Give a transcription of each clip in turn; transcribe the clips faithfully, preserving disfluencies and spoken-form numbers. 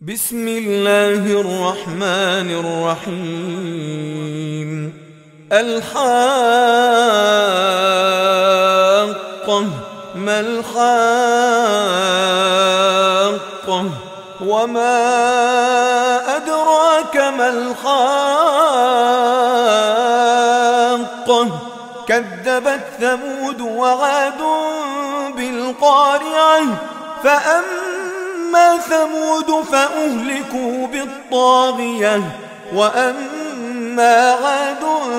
بسم الله الرحمن الرحيم. الحاقة ما الحاقة وما أدراك ما الحاقة كذبت ثمود وعاد بالقارعة فأما ثمود فأهلكوا بالطاغية وأما عاد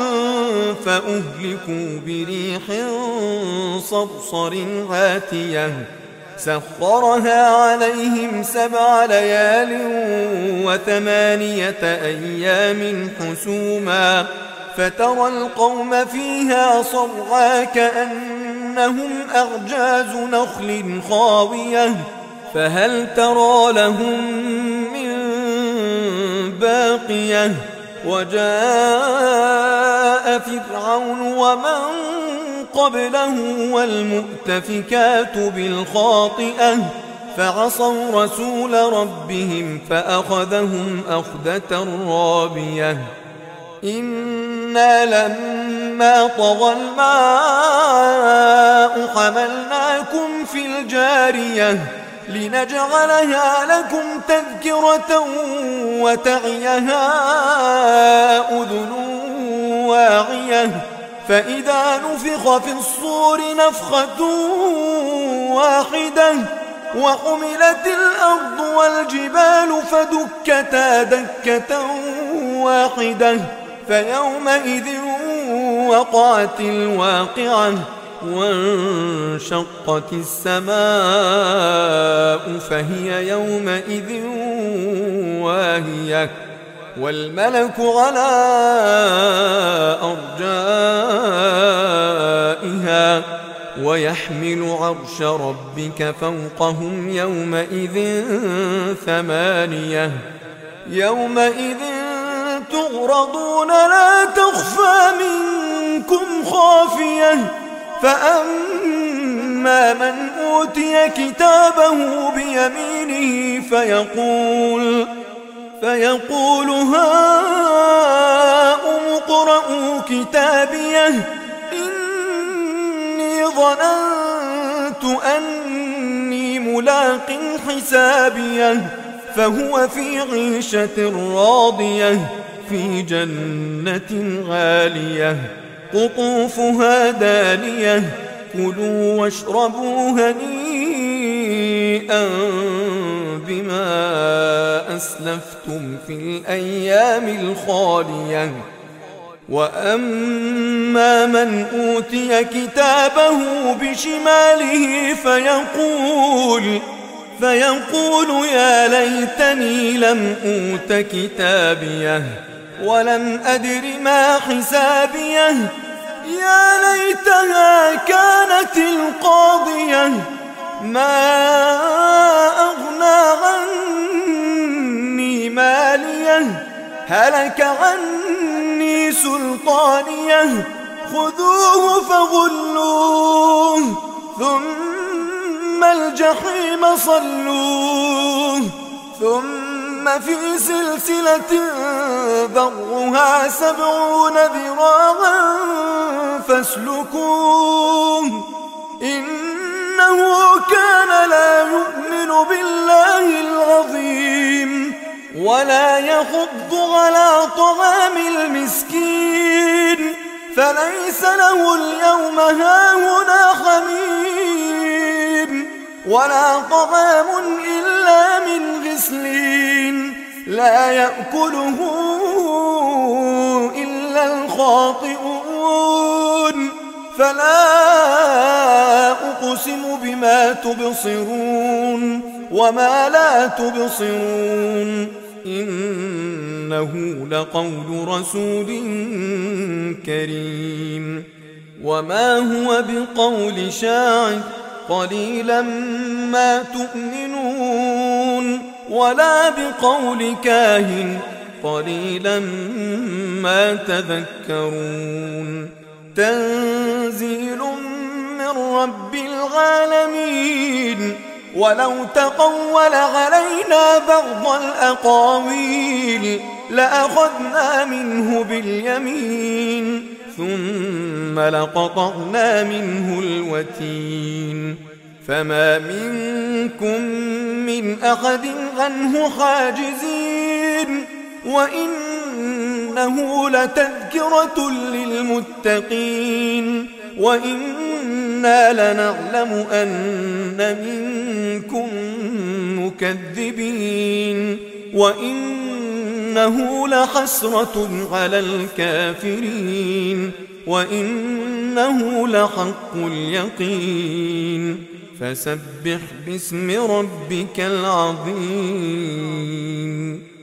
فأهلكوا بريح صرصر عاتية سخرها عليهم سبع ليال وثمانية أيام حسوما فترى القوم فيها صرعى كأنهم أعجاز نخل خاوية فهل ترى لهم من باقية وجاء فرعون ومن قبله والمؤتفكات بالخاطئة فعصوا رسول ربهم فأخذهم أخذة رابية إنا لما طغى الماء حملناكم في الجارية لنجعلها لكم تذكرة وتعيها أذن واعية فإذا نفخ في الصور نفخة واحدة وحملت الأرض والجبال فدكتا دكة واحدة فيومئذ وقعت الواقعة وانشقت السماء فهي يومئذ واهية والملك على أرجائها ويحمل عرش ربك فوقهم يومئذ ثمانية يومئذ تعرضون لا تخفى منكم خافية فأما من أوتي كتابه بيمينه فيقول فيقول هاؤم اقرءوا كتابيه إني ظننت أني ملاق حسابيه فهو في عيشة راضية في جنة عالية قطوفها دانية كلوا واشربوا هنيئا بما أسلفتم في الأيام الخالية وأما من أوتي كتابه بشماله فيقول فيقول يا ليتني لم أوت كتابيه ولم أدر ما حسابيه يا ليتها كانت القاضية ما أغنى عني ماليه هلك عني سلطانيه خذوه فغلوه ثم الجحيم صلوه ثم في سلسلة ذرها سبعون ذراعا فاسلكوه إنه كان لا يؤمن بالله العظيم ولا يحض على طعام المسكين فليس له اليوم هاهنا حميم ولا طعام إلا من غسلين لا يأكله إلا الخاطئون فلا أقسم بما تبصرون وما لا تبصرون إنه لقول رسول كريم وما هو بقول شاعر قليلا ما تؤمنون ولا بقول كاهن قليلا ما تذكرون تنزيل من رب العالمين ولو تقول علينا بعض الأقاويل لأخذنا منه باليمين ثم لقطعنا منه الوتين فما منكم من أحد عنه حاجزين وإنه لتذكرة للمتقين وإنا لنعلم أن منكم مكذبين وإنه لحسرة على الكافرين وإنه لحق اليقين فسبح باسم ربك العظيم.